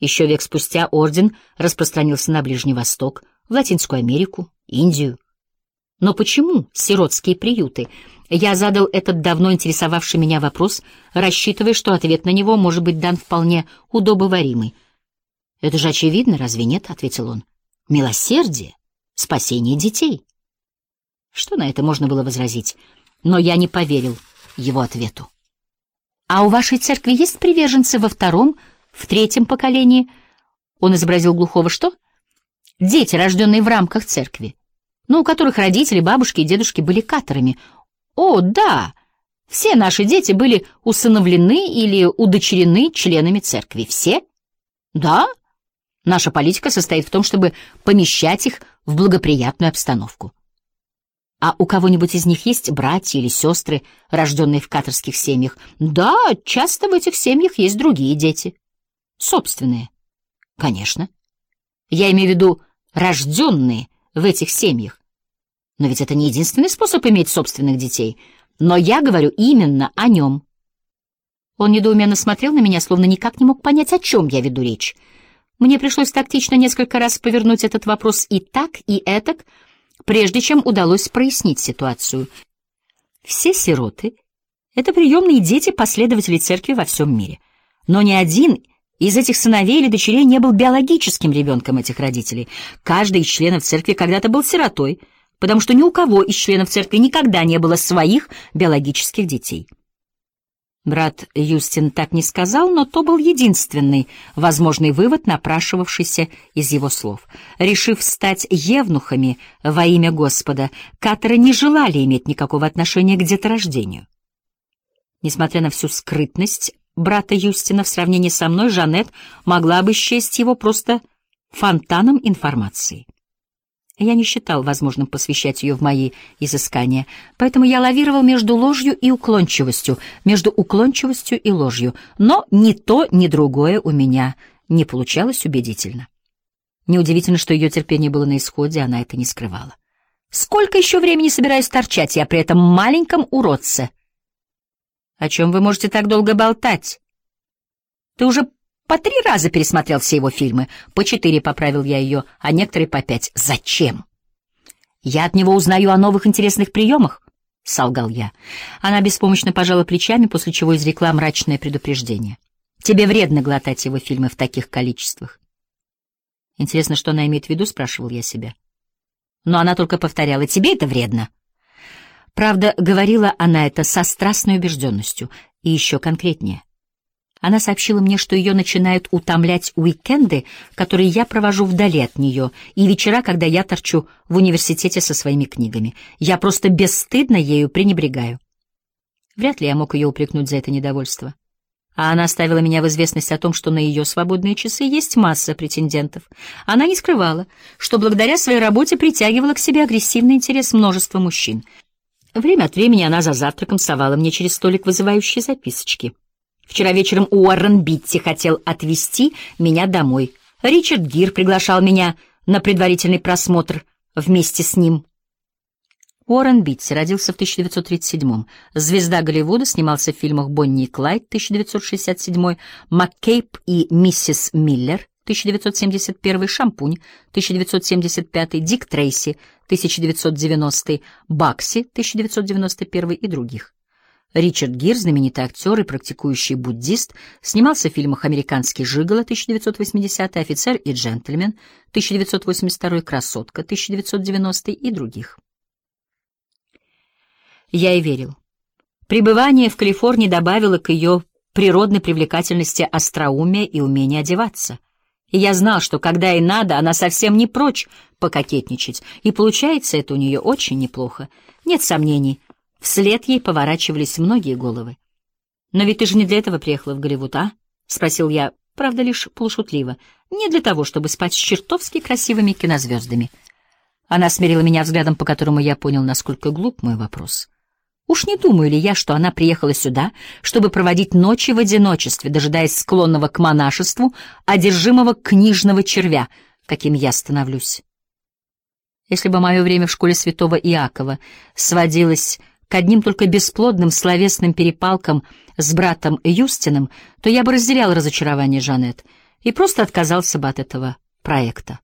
Еще век спустя орден распространился на Ближний Восток, в Латинскую Америку, Индию. Но почему сиротские приюты? Я задал этот давно интересовавший меня вопрос, рассчитывая, что ответ на него может быть дан вполне удобоваримый. «Это же очевидно, разве нет?» — ответил он. «Милосердие, спасение детей». Что на это можно было возразить? Но я не поверил его ответу. «А у вашей церкви есть приверженцы во втором, в третьем поколении?» Он изобразил глухого «что?» «Дети, рожденные в рамках церкви, но у которых родители, бабушки и дедушки были каторами». «О, да! Все наши дети были усыновлены или удочерены членами церкви. Все?» «Да. Наша политика состоит в том, чтобы помещать их в благоприятную обстановку». «А у кого-нибудь из них есть братья или сестры, рожденные в каторских семьях?» «Да, часто в этих семьях есть другие дети». «Собственные?» «Конечно. Я имею в виду рожденные в этих семьях. Но ведь это не единственный способ иметь собственных детей. Но я говорю именно о нем». Он недоуменно смотрел на меня, словно никак не мог понять, о чем я веду речь. Мне пришлось тактично несколько раз повернуть этот вопрос и так, и этак, прежде чем удалось прояснить ситуацию. Все сироты — это приемные дети последователей церкви во всем мире. Но ни один из этих сыновей или дочерей не был биологическим ребенком этих родителей. Каждый из членов церкви когда-то был сиротой, потому что ни у кого из членов церкви никогда не было своих биологических детей. Брат Юстин так не сказал, но то был единственный возможный вывод, напрашивавшийся из его слов. Решив стать евнухами во имя Господа, каторы не желали иметь никакого отношения к деторождению. Несмотря на всю скрытность брата Юстина в сравнении со мной, Жанет могла бы счесть его просто фонтаном информации. Я не считал возможным посвящать ее в мои изыскания, поэтому я лавировал между ложью и уклончивостью, между уклончивостью и ложью, но ни то, ни другое у меня не получалось убедительно. Неудивительно, что ее терпение было на исходе, она это не скрывала. «Сколько еще времени собираюсь торчать я при этом маленьком уродце?» «О чем вы можете так долго болтать? Ты уже по 3 раза пересмотрел все его фильмы. По 4, поправил я ее, а некоторые по 5. Зачем? Я от него узнаю о новых интересных приемах, солгал я. Она беспомощно пожала плечами, после чего изрекла мрачное предупреждение. Тебе вредно глотать его фильмы в таких количествах. Интересно, что она имеет в виду, спрашивал я себя. Но она только повторяла: тебе это вредно. Правда, говорила она это со страстной убежденностью, и еще конкретнее. Она сообщила мне, что ее начинают утомлять уикенды, которые я провожу вдали от нее, и вечера, когда я торчу в университете со своими книгами. Я просто бесстыдно ею пренебрегаю. Вряд ли я мог ее упрекнуть за это недовольство. А она ставила меня в известность о том, что на ее свободные часы есть масса претендентов. Она не скрывала, что благодаря своей работе притягивала к себе агрессивный интерес множества мужчин. Время от времени она за завтраком совала мне через столик вызывающие записочки. Вчера вечером Уоррен Битти хотел отвезти меня домой. Ричард Гир приглашал меня на предварительный просмотр вместе с ним. Уоррен Битти родился в 1937-м. Звезда Голливуда, снимался в фильмах «Бонни и Клайд» 1967, «Маккейб и миссис Миллер» 1971, «Шампунь» 1975, «Дик Трейси» 1990, «Бакси» 1991 и других. Ричард Гир, знаменитый актер и практикующий буддист, снимался в фильмах «Американский жиголо» 1980, «Офицер и джентльмен» 1982, «Красотка» 1990 и других. Я и верил. Пребывание в Калифорнии добавило к ее природной привлекательности остроумие и умение одеваться. И я знал, что когда и надо, она совсем не прочь пококетничать, и получается это у нее очень неплохо. Нет сомнений, вслед ей поворачивались многие головы. «Но ведь ты же не для этого приехала в Голливуд, а?» — спросил я, правда, лишь полушутливо. «Не для того, чтобы спать с чертовски красивыми кинозвездами». Она смирила меня взглядом, по которому я понял, насколько глуп мой вопрос. Уж не думаю ли я, что она приехала сюда, чтобы проводить ночи в одиночестве, дожидаясь склонного к монашеству, одержимого книжного червя, каким я становлюсь? Если бы мое время в школе святого Иакова сводилось к одним только бесплодным словесным перепалкам с братом Юстином, то я бы разделял разочарование Жанет. и просто отказался бы от этого проекта.